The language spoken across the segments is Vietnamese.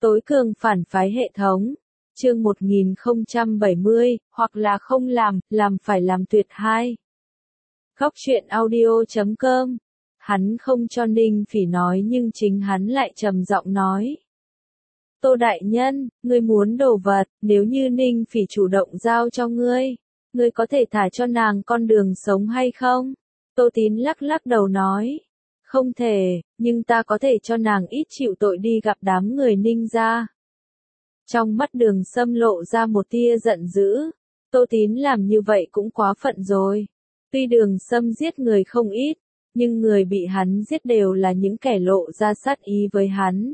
Tối cường phản phái hệ thống. Chương 1070, hoặc là không làm phải làm tuyệt 2. Góc truyện audio.com. Hắn không cho Ninh Phỉ nói nhưng chính hắn lại trầm giọng nói. Tô đại nhân, ngươi muốn đồ vật, nếu như Ninh Phỉ chủ động giao cho ngươi có thể thả cho nàng con đường sống hay không? Tô Tín lắc lắc đầu nói. Không thể, nhưng ta có thể cho nàng ít chịu tội đi gặp đám người Ninh gia. Trong mắt Đường Sâm lộ ra một tia giận dữ. Tô Tín làm như vậy cũng quá phận rồi. Tuy Đường Sâm giết người không ít, nhưng người bị hắn giết đều là những kẻ lộ ra sát ý với hắn.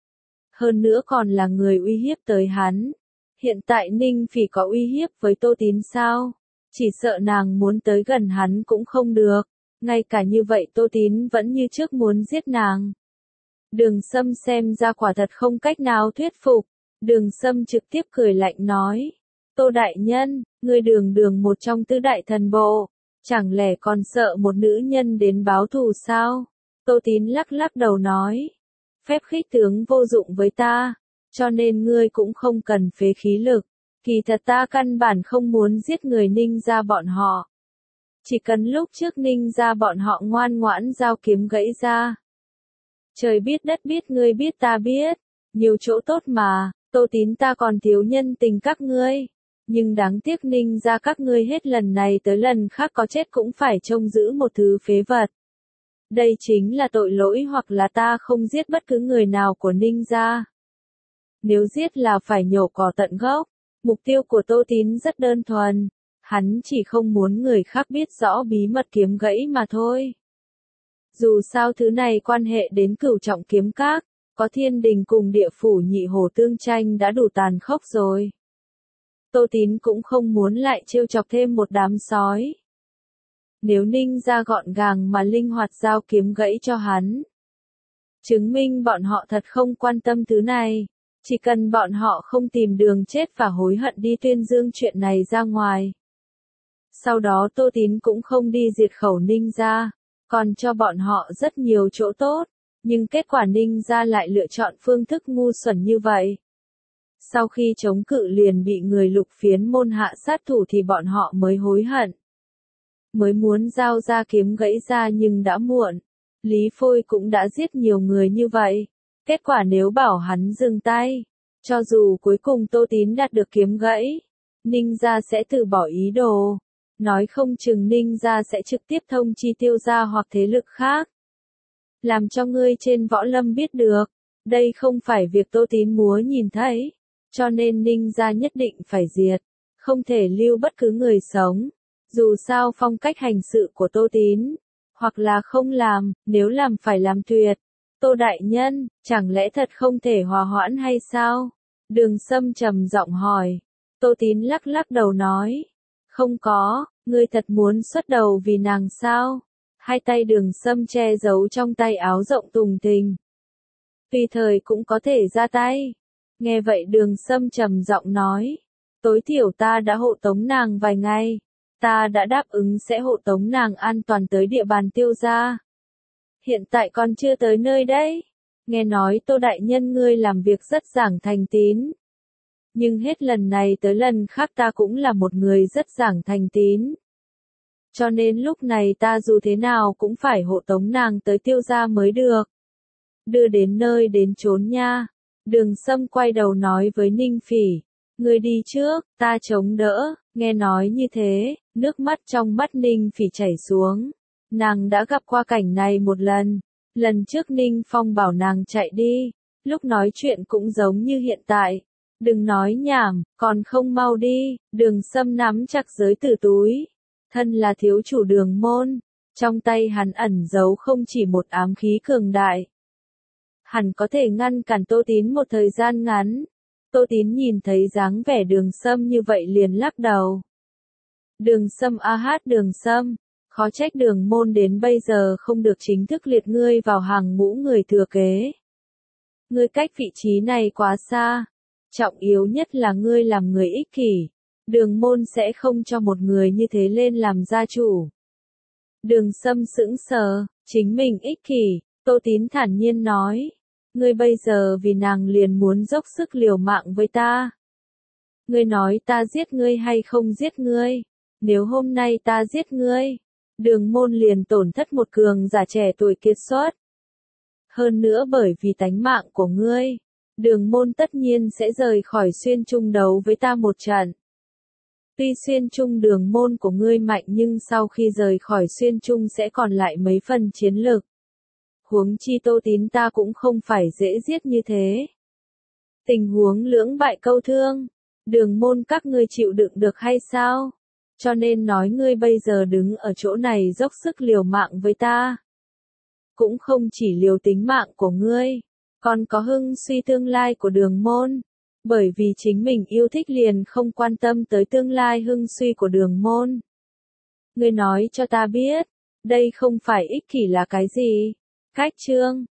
Hơn nữa còn là người uy hiếp tới hắn. Hiện tại Ninh Phỉ có uy hiếp với Tô Tín sao? Chỉ sợ nàng muốn tới gần hắn cũng không được. Ngay cả như vậy Tô Tín vẫn như trước muốn giết nàng. Đường Sâm xem ra quả thật không cách nào thuyết phục. Đường Sâm trực tiếp cười lạnh nói. Tô đại nhân, ngươi đường một trong tứ đại thần bộ. Chẳng lẽ còn sợ một nữ nhân đến báo thù sao? Tô Tín lắc lắc đầu nói. Phép khích tướng vô dụng với ta. Cho nên ngươi cũng không cần phế khí lực. Kỳ thật ta căn bản không muốn giết người Ninh gia bọn họ. Chỉ cần lúc trước Ninh gia bọn họ ngoan ngoãn giao kiếm gãy ra. Trời biết đất biết ngươi biết ta biết. Nhiều chỗ tốt mà, Tô Tín ta còn thiếu nhân tình các ngươi. Nhưng đáng tiếc Ninh gia các ngươi hết lần này tới lần khác có chết cũng phải trông giữ một thứ phế vật. Đây chính là tội lỗi hoặc là ta không giết bất cứ người nào của Ninh gia. Nếu giết là phải nhổ cỏ tận gốc. Mục tiêu của Tô Tín rất đơn thuần. Hắn chỉ không muốn người khác biết rõ bí mật kiếm gãy mà thôi. Dù sao thứ này quan hệ đến Cửu Trọng Kiếm Các, có Thiên Đình cùng địa phủ Nhị Hổ tương tranh đã đủ tàn khốc rồi. Tô Tín cũng không muốn lại trêu chọc thêm một đám sói. Nếu Ninh gia gọn gàng mà linh hoạt giao kiếm gãy cho hắn, chứng minh bọn họ thật không quan tâm thứ này. Chỉ cần bọn họ không tìm đường chết và hối hận đi tuyên dương chuyện này ra ngoài. Sau đó Tô Tín cũng không đi diệt khẩu Ninh gia, còn cho bọn họ rất nhiều chỗ tốt. Nhưng kết quả Ninh gia lại lựa chọn phương thức ngu xuẩn như vậy. Sau khi chống cự liền bị người Lục Phiến môn hạ sát thủ thì bọn họ mới hối hận. Mới muốn giao ra kiếm gãy ra nhưng đã muộn. Lý Phôi cũng đã giết nhiều người như vậy. Kết quả nếu bảo hắn dừng tay, cho dù cuối cùng Tô Tín đạt được kiếm gãy, Ninh gia sẽ từ bỏ ý đồ. Nói không chừng Ninh gia sẽ trực tiếp thông chi Tiêu gia hoặc thế lực khác. Làm cho ngươi trên võ lâm biết được, đây không phải việc Tô Tín muốn nhìn thấy. Cho nên Ninh gia nhất định phải diệt, không thể lưu bất cứ người sống. Dù sao phong cách hành sự của Tô Tín, hoặc là không làm, nếu làm phải làm tuyệt. Tô đại nhân, chẳng lẽ thật không thể hòa hoãn hay sao? Đường Sâm trầm giọng hỏi. Tô Tín lắc lắc đầu nói. Không có, ngươi thật muốn xuất đầu vì nàng sao? Hai tay Đường Sâm che giấu trong tay áo rộng tùng tình. Tùy thời cũng có thể ra tay. Nghe vậy Đường Sâm trầm giọng nói. Tối thiểu ta đã hộ tống nàng vài ngày. Ta đã đáp ứng sẽ hộ tống nàng an toàn tới địa bàn Tiêu gia. Hiện tại còn chưa tới nơi đấy. Nghe nói Tô đại nhân ngươi làm việc rất giảng thành tín. Nhưng hết lần này tới lần khác ta cũng là một người rất giảng thành tín. Cho nên lúc này ta dù thế nào cũng phải hộ tống nàng tới Tiêu gia mới được. Đưa đến nơi đến chốn nha. Đường Sâm quay đầu nói với Ninh Phỉ. Ngươi đi trước, ta chống đỡ. Nghe nói như thế, nước mắt trong mắt Ninh Phỉ chảy xuống. Nàng đã gặp qua cảnh này một lần. Lần trước Ninh Phong bảo nàng chạy đi. Lúc nói chuyện cũng giống như hiện tại. Đừng nói nhảm, còn không mau đi. Đường Sâm nắm chặt giới tử túi. Thân là thiếu chủ Đường môn. Trong tay hắn ẩn giấu không chỉ một ám khí cường đại. Hẳn có thể ngăn cản Tô Tín một thời gian ngắn. Tô Tín nhìn thấy dáng vẻ Đường Sâm như vậy liền lắc đầu. Đường Sâm Đường Sâm. Khó trách Đường môn đến bây giờ không được chính thức liệt ngươi vào hàng ngũ người thừa kế. Ngươi cách vị trí này quá xa. Trọng yếu nhất là ngươi làm người ích kỷ. Đường môn sẽ không cho một người như thế lên làm gia chủ. Đường Sâm sững sờ, chính mình ích kỷ, Tô Tín thản nhiên nói. Ngươi bây giờ vì nàng liền muốn dốc sức liều mạng với ta. Ngươi nói ta giết ngươi hay không giết ngươi? Nếu hôm nay ta giết ngươi, Đường Môn liền tổn thất một cường giả trẻ tuổi kiệt xuất. Hơn nữa bởi vì tánh mạng của ngươi, Đường Môn tất nhiên sẽ rời khỏi Xuyên Trung đấu với ta một trận. Tuy Xuyên Trung Đường Môn của ngươi mạnh nhưng sau khi rời khỏi Xuyên Trung sẽ còn lại mấy phần chiến lực. Huống chi Tô Tín ta cũng không phải dễ giết như thế. Tình huống lưỡng bại câu thương, Đường Môn các ngươi chịu đựng được hay sao? Cho nên nói ngươi bây giờ đứng ở chỗ này dốc sức liều mạng với ta. Cũng không chỉ liều tính mạng của ngươi, còn có hưng suy tương lai của Đường Môn. Bởi vì chính mình yêu thích liền không quan tâm tới tương lai hưng suy của Đường Môn. Ngươi nói cho ta biết, đây không phải ích kỷ là cái gì? Cách chương